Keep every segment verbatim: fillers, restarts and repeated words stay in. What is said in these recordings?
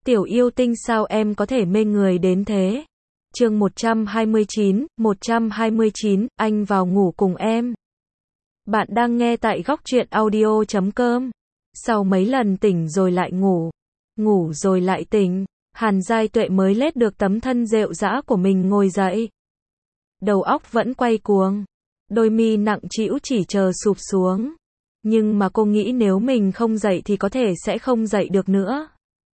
Tiểu yêu tinh sao em có thể mê người đến thế? Chương một trăm hai mươi chín, một trăm hai mươi chín, anh vào ngủ cùng em. Bạn đang nghe tại góc truyện audio chấm com. Sau mấy lần tỉnh rồi lại ngủ, ngủ rồi lại tỉnh, Hàn Giai Tuệ mới lết được tấm thân rệu rã của mình ngồi dậy. Đầu óc vẫn quay cuồng, đôi mi nặng trĩu chỉ chờ sụp xuống. Nhưng mà cô nghĩ nếu mình không dậy thì có thể sẽ không dậy được nữa.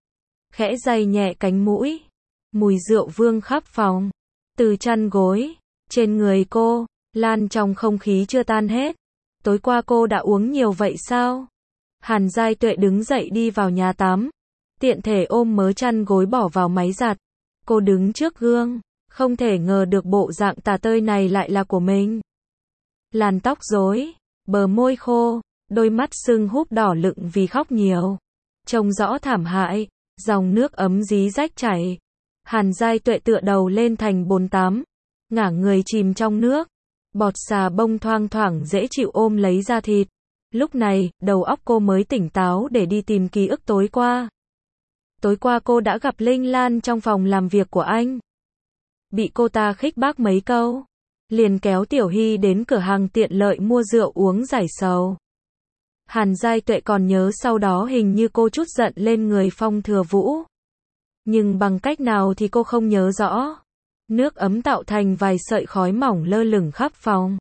Khẽ day nhẹ cánh mũi, mùi rượu vương khắp phòng, từ chăn gối, trên người cô, lan trong không khí chưa tan hết. Tối qua cô đã uống nhiều vậy sao? Hàn Giai Tuệ đứng dậy đi vào nhà tắm, tiện thể ôm mớ chăn gối bỏ vào máy giặt. Cô đứng trước gương, không thể ngờ được bộ dạng tả tơi này lại là của mình. Làn tóc rối, bờ môi khô, đôi mắt sưng húp đỏ lựng vì khóc nhiều, trông rõ thảm hại. Dòng nước ấm rí rách chảy. Hàn Giai Tuệ tựa đầu lên thành bồn tắm, ngả người chìm trong nước. Bọt xà bông thoang thoảng dễ chịu ôm lấy da thịt. Lúc này, đầu óc cô mới tỉnh táo để đi tìm ký ức tối qua. Tối qua cô đã gặp Linh Lan trong phòng làm việc của anh. Bị cô ta khích bác mấy câu, liền kéo Tiểu Hy đến cửa hàng tiện lợi mua rượu uống giải sầu. Hàn Giai Tuệ còn nhớ sau đó hình như cô trút giận lên người Phong Thừa Vũ. Nhưng bằng cách nào thì cô không nhớ rõ. Nước ấm tạo thành vài sợi khói mỏng lơ lửng khắp phòng.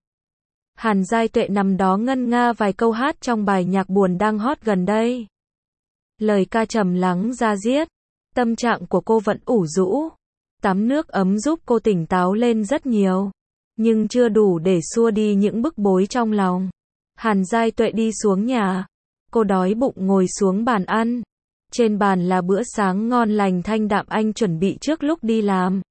Hàn Giai Tuệ nằm đó ngân nga vài câu hát trong bài nhạc buồn đang hot gần đây. Lời ca trầm lắng da diết. Tâm trạng của cô vẫn ủ rũ. Tắm nước ấm giúp cô tỉnh táo lên rất nhiều. Nhưng chưa đủ để xua đi những bức bối trong lòng. Hàn Giai Tuệ đi xuống nhà. Cô đói bụng ngồi xuống bàn ăn. Trên bàn là bữa sáng ngon lành thanh đạm anh chuẩn bị trước lúc đi làm.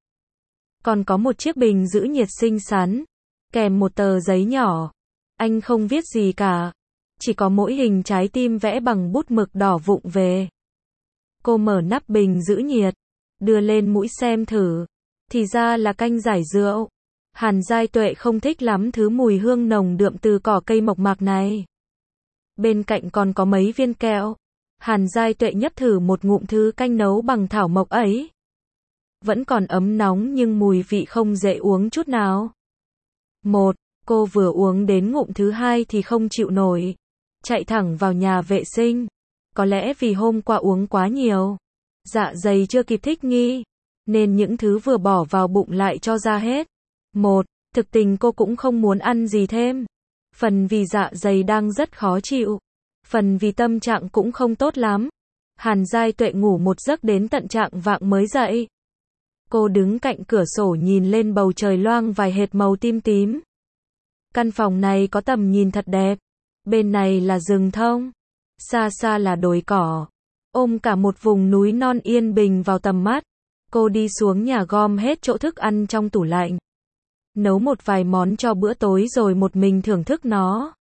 Còn có một chiếc bình giữ nhiệt xinh xắn, kèm một tờ giấy nhỏ. Anh không viết gì cả, chỉ có mỗi hình trái tim vẽ bằng bút mực đỏ vụng về. Cô mở nắp bình giữ nhiệt, đưa lên mũi xem thử. Thì ra là canh giải rượu. Hàn Giai Tuệ không thích lắm thứ mùi hương nồng đượm từ cỏ cây mộc mạc này. Bên cạnh còn có mấy viên kẹo. Hàn Giai Tuệ nhấp thử một ngụm thứ canh nấu bằng thảo mộc ấy. Vẫn còn ấm nóng nhưng mùi vị không dễ uống chút nào. Một, cô vừa uống đến ngụm thứ hai thì không chịu nổi. Chạy thẳng vào nhà vệ sinh. Có lẽ vì hôm qua uống quá nhiều. Dạ dày chưa kịp thích nghi. Nên những thứ vừa bỏ vào bụng lại cho ra hết. Một, thực tình cô cũng không muốn ăn gì thêm. Phần vì dạ dày đang rất khó chịu. Phần vì tâm trạng cũng không tốt lắm. Hàn Giai Tuệ ngủ một giấc đến tận trạng vạng mới dậy. Cô đứng cạnh cửa sổ nhìn lên bầu trời loang vài hệt màu tím tím. Căn phòng này có tầm nhìn thật đẹp. Bên này là rừng thông. Xa xa là đồi cỏ. Ôm cả một vùng núi non yên bình vào tầm mắt. Cô đi xuống nhà gom hết chỗ thức ăn trong tủ lạnh. Nấu một vài món cho bữa tối rồi một mình thưởng thức nó.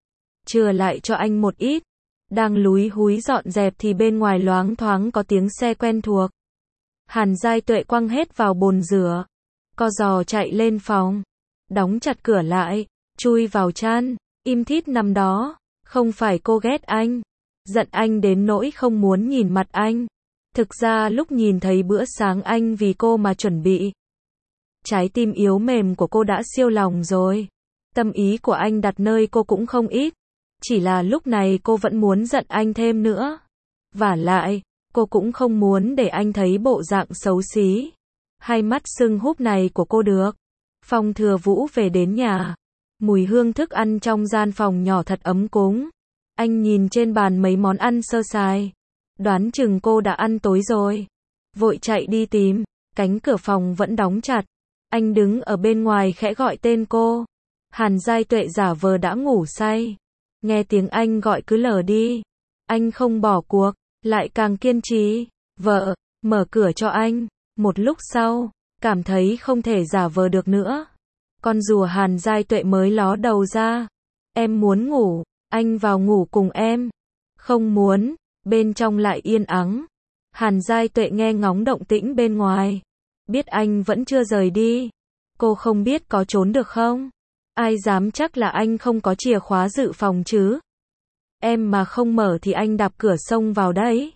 Chừa lại cho anh một ít. Đang lúi húi dọn dẹp thì bên ngoài loáng thoáng có tiếng xe quen thuộc. Hàn Giai Tuệ quăng hết vào bồn rửa. Co giò chạy lên phòng. Đóng chặt cửa lại. Chui vào chăn. Im thít nằm đó. Không phải cô ghét anh. Giận anh đến nỗi không muốn nhìn mặt anh. Thực ra lúc nhìn thấy bữa sáng anh vì cô mà chuẩn bị. Trái tim yếu mềm của cô đã siêu lòng rồi. Tâm ý của anh đặt nơi cô cũng không ít. Chỉ là lúc này cô vẫn muốn giận anh thêm nữa. Vả lại, cô cũng không muốn để anh thấy bộ dạng xấu xí. Hai mắt sưng húp này của cô được. Phong Thừa Vũ về đến nhà. Mùi hương thức ăn trong gian phòng nhỏ thật ấm cúng. Anh nhìn trên bàn mấy món ăn sơ sài. Đoán chừng cô đã ăn tối rồi. Vội chạy đi tìm. Cánh cửa phòng vẫn đóng chặt. Anh đứng ở bên ngoài khẽ gọi tên cô. Hàn Giai Tuệ giả vờ đã ngủ say. Nghe tiếng anh gọi cứ lờ đi. Anh không bỏ cuộc, lại càng kiên trì. Vợ, mở cửa cho anh. Một lúc sau, cảm thấy không thể giả vờ được nữa. Con rùa Hàn Giai Tuệ mới ló đầu ra. Em muốn ngủ, anh vào ngủ cùng em. Không muốn, bên trong lại yên ắng. Hàn Giai Tuệ nghe ngóng động tĩnh bên ngoài. Biết anh vẫn chưa rời đi. Cô không biết có trốn được không? Ai dám chắc là anh không có chìa khóa dự phòng chứ? Em mà không mở thì anh đạp cửa xông vào đấy.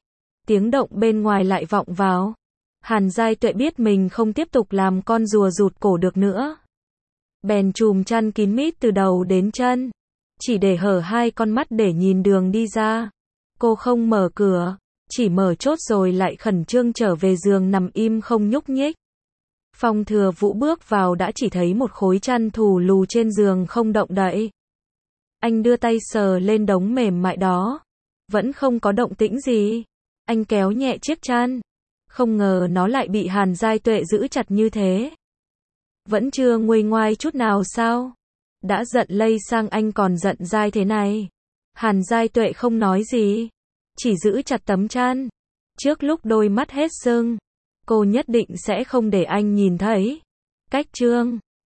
Tiếng động bên ngoài lại vọng vào. Hàn Giai Tuệ biết mình không tiếp tục làm con rùa rụt cổ được nữa. Bèn chùm chăn kín mít từ đầu đến chân, chỉ để hở hai con mắt để nhìn đường đi ra. Cô không mở cửa, chỉ mở chốt rồi lại khẩn trương trở về giường nằm im không nhúc nhích. Phong Thừa Vũ bước vào đã chỉ thấy một khối chăn thù lù trên giường không động đậy. Anh đưa tay sờ lên đống mềm mại đó, vẫn không có động tĩnh gì. Anh kéo nhẹ chiếc chăn, không ngờ nó lại bị Hàn Giai Tuệ giữ chặt như thế. Vẫn chưa nguôi ngoai chút nào sao? Đã giận lây sang anh còn giận dai thế này. Hàn Giai Tuệ không nói gì, chỉ giữ chặt tấm chăn. Trước lúc đôi mắt hết sưng, cô nhất định sẽ không để anh nhìn thấy. Cách chương